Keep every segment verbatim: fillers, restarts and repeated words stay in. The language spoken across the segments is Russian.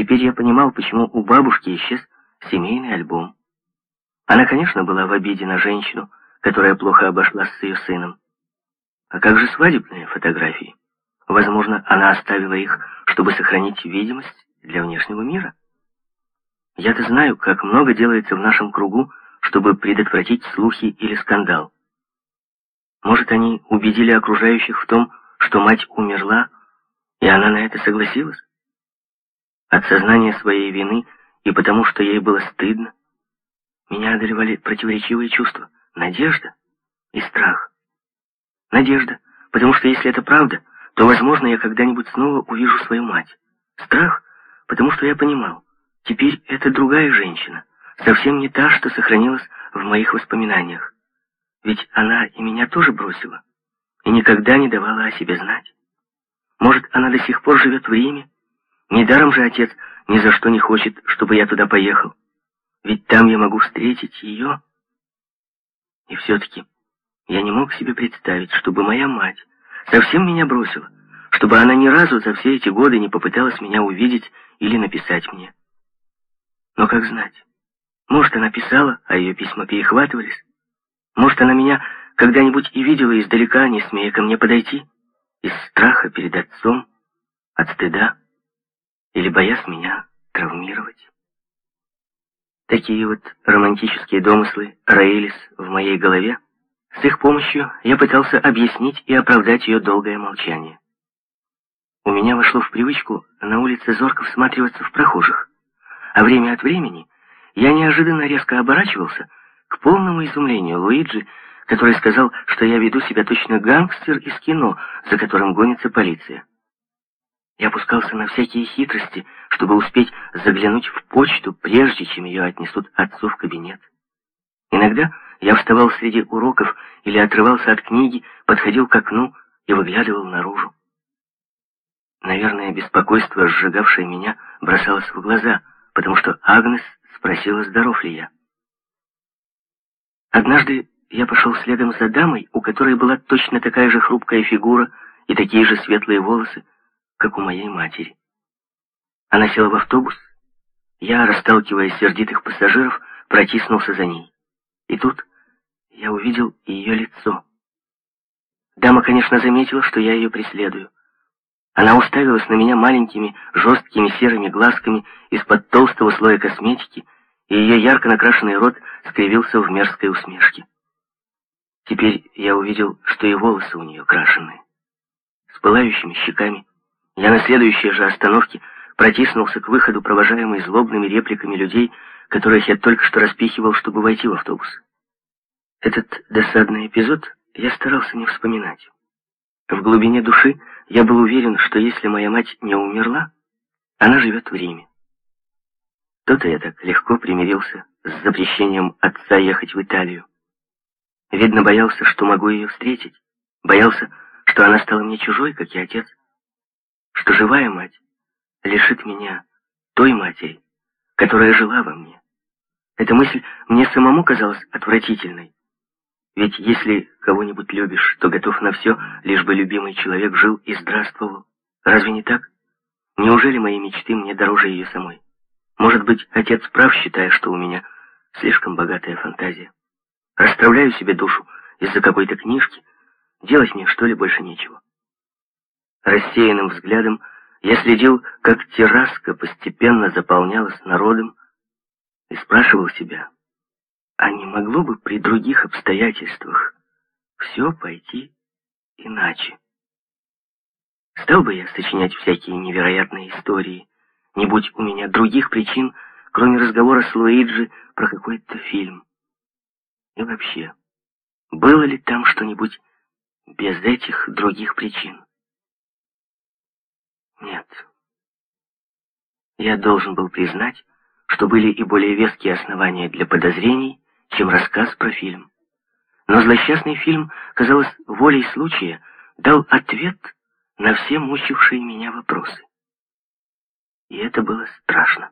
Теперь я понимал, почему у бабушки исчез семейный альбом. Она, конечно, была в обиде на женщину, которая плохо обошлась с ее сыном. А как же свадебные фотографии? Возможно, она оставила их, чтобы сохранить видимость для внешнего мира. Я-то знаю, как много делается в нашем кругу, чтобы предотвратить слухи или скандал. Может, они убедили окружающих в том, что мать умерла, и она на это согласилась? От сознания своей вины и потому, что ей было стыдно, меня одолевали противоречивые чувства: надежда и страх. Надежда, потому что если это правда, то, возможно, я когда-нибудь снова увижу свою мать. Страх, потому что я понимал, теперь это другая женщина, совсем не та, что сохранилась в моих воспоминаниях. Ведь она и меня тоже бросила, и никогда не давала о себе знать. Может, она до сих пор живет в Риме? Недаром же отец ни за что не хочет, чтобы я туда поехал. Ведь там я могу встретить ее. И все-таки я не мог себе представить, чтобы моя мать совсем меня бросила, чтобы она ни разу за все эти годы не попыталась меня увидеть или написать мне. Но как знать? Может, она писала, а ее письма перехватывались? Может, она меня когда-нибудь и видела издалека, не смея ко мне подойти? Из страха перед отцом, от стыда, или боясь меня травмировать? Такие вот романтические домыслы роились в моей голове. С их помощью я пытался объяснить и оправдать ее долгое молчание. У меня вошло в привычку на улице зорко всматриваться в прохожих, а время от времени я неожиданно резко оборачивался к полному изумлению Луиджи, который сказал, что я веду себя точно гангстер из кино, за которым гонится полиция. Я пускался на всякие хитрости, чтобы успеть заглянуть в почту, прежде чем ее отнесут отцу в кабинет. Иногда я вставал среди уроков или отрывался от книги, подходил к окну и выглядывал наружу. Наверное, беспокойство, сжигавшее меня, бросалось в глаза, потому что Агнес спросила, здоров ли я. Однажды я пошел следом за дамой, у которой была точно такая же хрупкая фигура и такие же светлые волосы, как у моей матери. Она села в автобус, я, расталкивая сердитых пассажиров, протиснулся за ней. И тут я увидел ее лицо. Дама, конечно, заметила, что я ее преследую. Она уставилась на меня маленькими, жесткими серыми глазками из-под толстого слоя косметики, и ее ярко накрашенный рот скривился в мерзкой усмешке. Теперь я увидел, что и волосы у нее крашеные. С пылающими щеками я на следующей же остановке протиснулся к выходу, провожаемый злобными репликами людей, которых я только что распихивал, чтобы войти в автобус. Этот досадный эпизод я старался не вспоминать. В глубине души я был уверен, что если моя мать не умерла, она живет в Риме. То-то я так легко примирился с запрещением отца ехать в Италию. Видно, боялся, что могу ее встретить. Боялся, что она стала мне чужой, как и отец. Что живая мать лишит меня той матери, которая жила во мне. Эта мысль мне самому казалась отвратительной. Ведь если кого-нибудь любишь, то готов на все, лишь бы любимый человек жил и здравствовал. Разве не так? Неужели мои мечты мне дороже ее самой? Может быть, отец прав, считая, что у меня слишком богатая фантазия. Расстраиваю себе душу из-за какой-то книжки, делать мне, что ли, больше нечего. Рассеянным взглядом я следил, как терраска постепенно заполнялась народом, и спрашивал себя, а не могло бы при других обстоятельствах все пойти иначе? Стал бы я сочинять всякие невероятные истории, не будь у меня других причин, кроме разговора с Луиджи про какой-то фильм. И вообще, было ли там что-нибудь без этих других причин? Нет. Я должен был признать, что были и более веские основания для подозрений, чем рассказ про фильм. Но злосчастный фильм, казалось, волей случая, дал ответ на все мучившие меня вопросы. И это было страшно.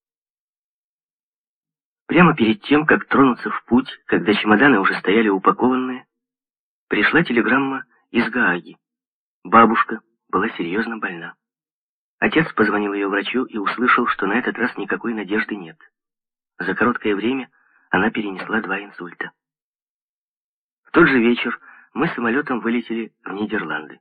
Прямо перед тем, как тронуться в путь, когда чемоданы уже стояли упакованные, пришла телеграмма из Гааги. Бабушка была серьезно больна. Отец позвонил ее врачу и услышал, что на этот раз никакой надежды нет. За короткое время она перенесла два инсульта. В тот же вечер мы самолетом вылетели в Нидерланды.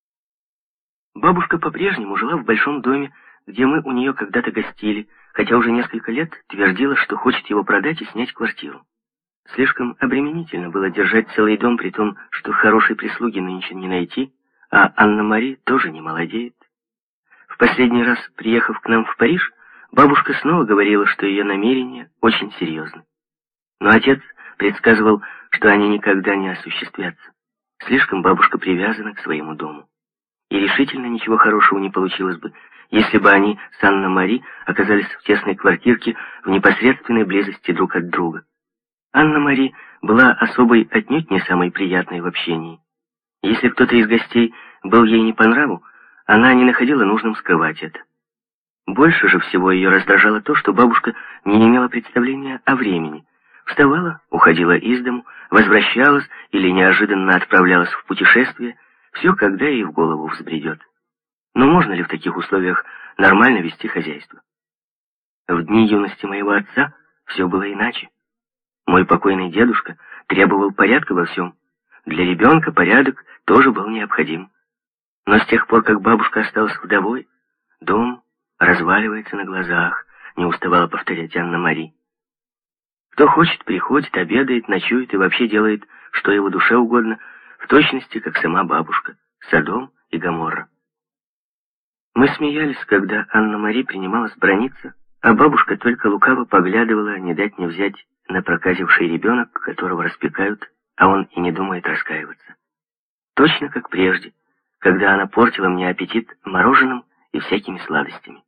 Бабушка по-прежнему жила в большом доме, где мы у нее когда-то гостили, хотя уже несколько лет твердила, что хочет его продать и снять квартиру. Слишком обременительно было держать целый дом, при том, что хорошей прислуги нынче не найти, а Анна-Мари тоже не молодеет. В последний раз, приехав к нам в Париж, бабушка снова говорила, что ее намерения очень серьезны. Но отец предсказывал, что они никогда не осуществятся. Слишком бабушка привязана к своему дому. И решительно ничего хорошего не получилось бы, если бы они с Анной-Мари оказались в тесной квартирке в непосредственной близости друг от друга. Анна-Мари была особой отнюдь не самой приятной в общении. Если кто-то из гостей был ей не по нраву, она не находила нужным скрывать это. Больше же всего ее раздражало то, что бабушка не имела представления о времени. Вставала, уходила из дому, возвращалась или неожиданно отправлялась в путешествие, все когда ей в голову взбредет. Но можно ли в таких условиях нормально вести хозяйство? В дни юности моего отца все было иначе. Мой покойный дедушка требовал порядка во всем. Для ребенка порядок тоже был необходим. Но с тех пор, как бабушка осталась вдовой, дом разваливается на глазах, не уставала повторять Анна-Мари. Кто хочет, приходит, обедает, ночует и вообще делает, что его душе угодно, в точности, как сама бабушка, Содом и Гоморра. Мы смеялись, когда Анна-Мари принималась браниться, а бабушка только лукаво поглядывала, не дать не взять, на проказивший ребенок, которого распекают, а он и не думает раскаиваться. Точно как прежде, когда она портила мне аппетит мороженым и всякими сладостями.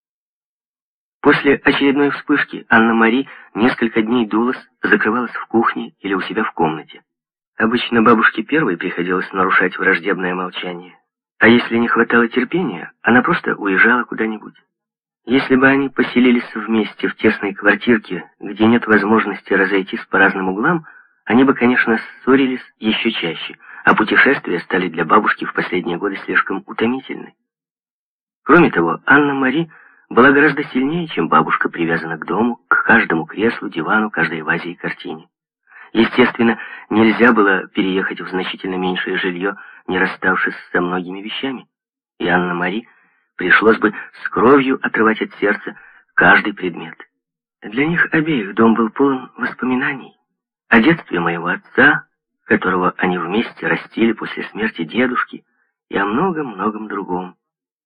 После очередной вспышки Анна-Мари несколько дней дулась, закрывалась в кухне или у себя в комнате. Обычно бабушке первой приходилось нарушать враждебное молчание. А если не хватало терпения, она просто уезжала куда-нибудь. Если бы они поселились вместе в тесной квартирке, где нет возможности разойтись по разным углам, они бы, конечно, ссорились еще чаще, а путешествия стали для бабушки в последние годы слишком утомительны. Кроме того, Анна-Мари была гораздо сильнее, чем бабушка, привязана к дому, к каждому креслу, дивану, каждой вазе и картине. Естественно, нельзя было переехать в значительно меньшее жилье, не расставшись со многими вещами. И Анна-Мари пришлось бы с кровью отрывать от сердца каждый предмет. Для них обеих дом был полон воспоминаний о детстве моего отца, которого они вместе растили после смерти дедушки, и о многом-многом другом.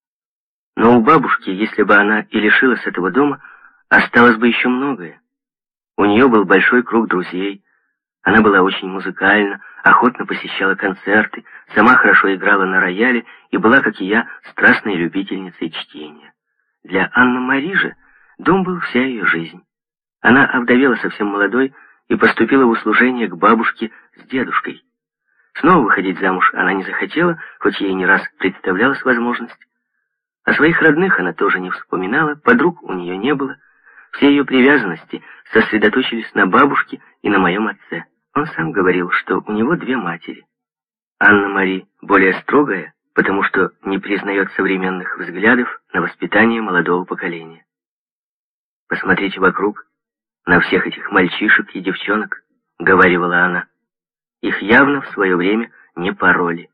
Но у бабушки, если бы она и лишилась этого дома, осталось бы еще многое. У нее был большой круг друзей, она была очень музыкальна, охотно посещала концерты, сама хорошо играла на рояле и была, как и я, страстной любительницей чтения. Для Анны-Мари же дом был вся ее жизнь. Она овдовела совсем молодой и поступила в услужение к бабушке с дедушкой. Снова выходить замуж она не захотела, хоть ей не раз представлялась возможность. О своих родных она тоже не вспоминала, подруг у нее не было. Все ее привязанности сосредоточились на бабушке и на моем отце. Он сам говорил, что у него две матери. Анна-Мари более строгая, потому что не признает современных взглядов на воспитание молодого поколения. «Посмотрите вокруг, на всех этих мальчишек и девчонок», — говорила она. «Их явно в свое время не пороли».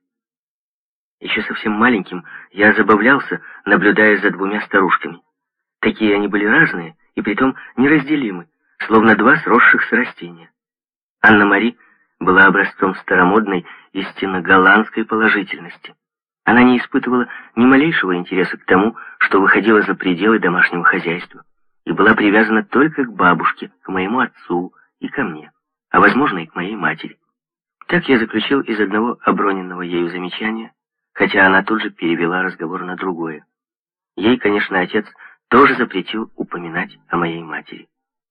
Еще совсем маленьким я забавлялся, наблюдая за двумя старушками. Такие они были разные и притом неразделимы, словно два сросшихся растения. Анна-Мари была образцом старомодной, истинно голландской положительности. Она не испытывала ни малейшего интереса к тому, что выходило за пределы домашнего хозяйства, и была привязана только к бабушке, к моему отцу и ко мне, а возможно и к моей матери. Так я заключил из одного оброненного ею замечания, хотя она тут же перевела разговор на другое. Ей, конечно, отец тоже запретил упоминать о моей матери.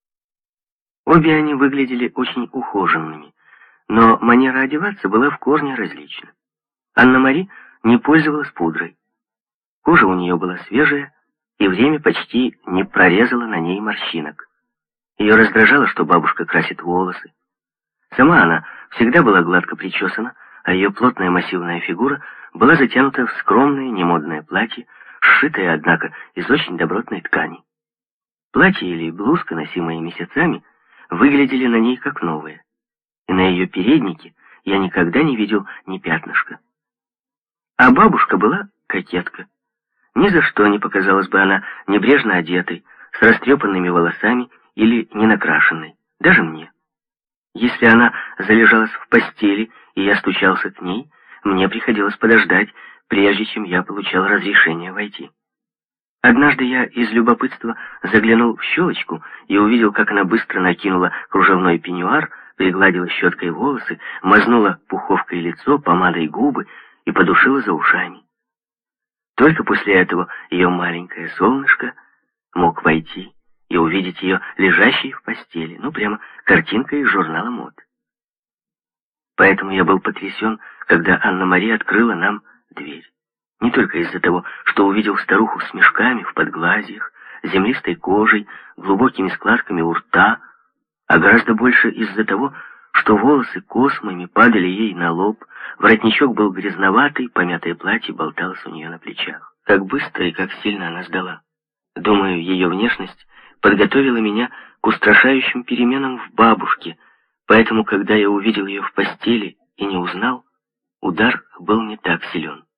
Обе они выглядели очень ухоженными, но манера одеваться была в корне различна. Анна-Мари не пользовалась пудрой. Кожа у нее была свежая, и время почти не прорезало на ней морщинок. Ее раздражало, что бабушка красит волосы. Сама она всегда была гладко причесана, а ее плотная массивная фигура была затянута в скромное немодное платье, сшитое, однако, из очень добротной ткани. Платье или блузка, носимые месяцами, выглядели на ней как новые, и на ее переднике я никогда не видел ни пятнышка. А бабушка была кокетка. Ни за что не показалась бы она небрежно одетой, с растрепанными волосами или не накрашенной, даже мне. Если она залежалась в постели, и я стучался к ней, мне приходилось подождать, прежде чем я получал разрешение войти. Однажды я из любопытства заглянул в щелочку и увидел, как она быстро накинула кружевной пеньюар, пригладила щеткой волосы, мазнула пуховкой лицо, помадой губы и подушила за ушами. Только после этого ее маленькое солнышко мог войти и увидеть ее лежащей в постели, ну прямо картинка из журнала мод. Поэтому я был потрясен, когда Анна-Мария открыла нам дверь. Не только из-за того, что увидел старуху с мешками в подглазьях, землистой кожей, глубокими складками у рта, а гораздо больше из-за того, что волосы космами падали ей на лоб, воротничок был грязноватый, помятое платье болталось у нее на плечах. Как быстро и как сильно она сдала. Думаю, ее внешность подготовила меня к устрашающим переменам в бабушке, поэтому, когда я увидел ее в постели и не узнал, удар был не так силен.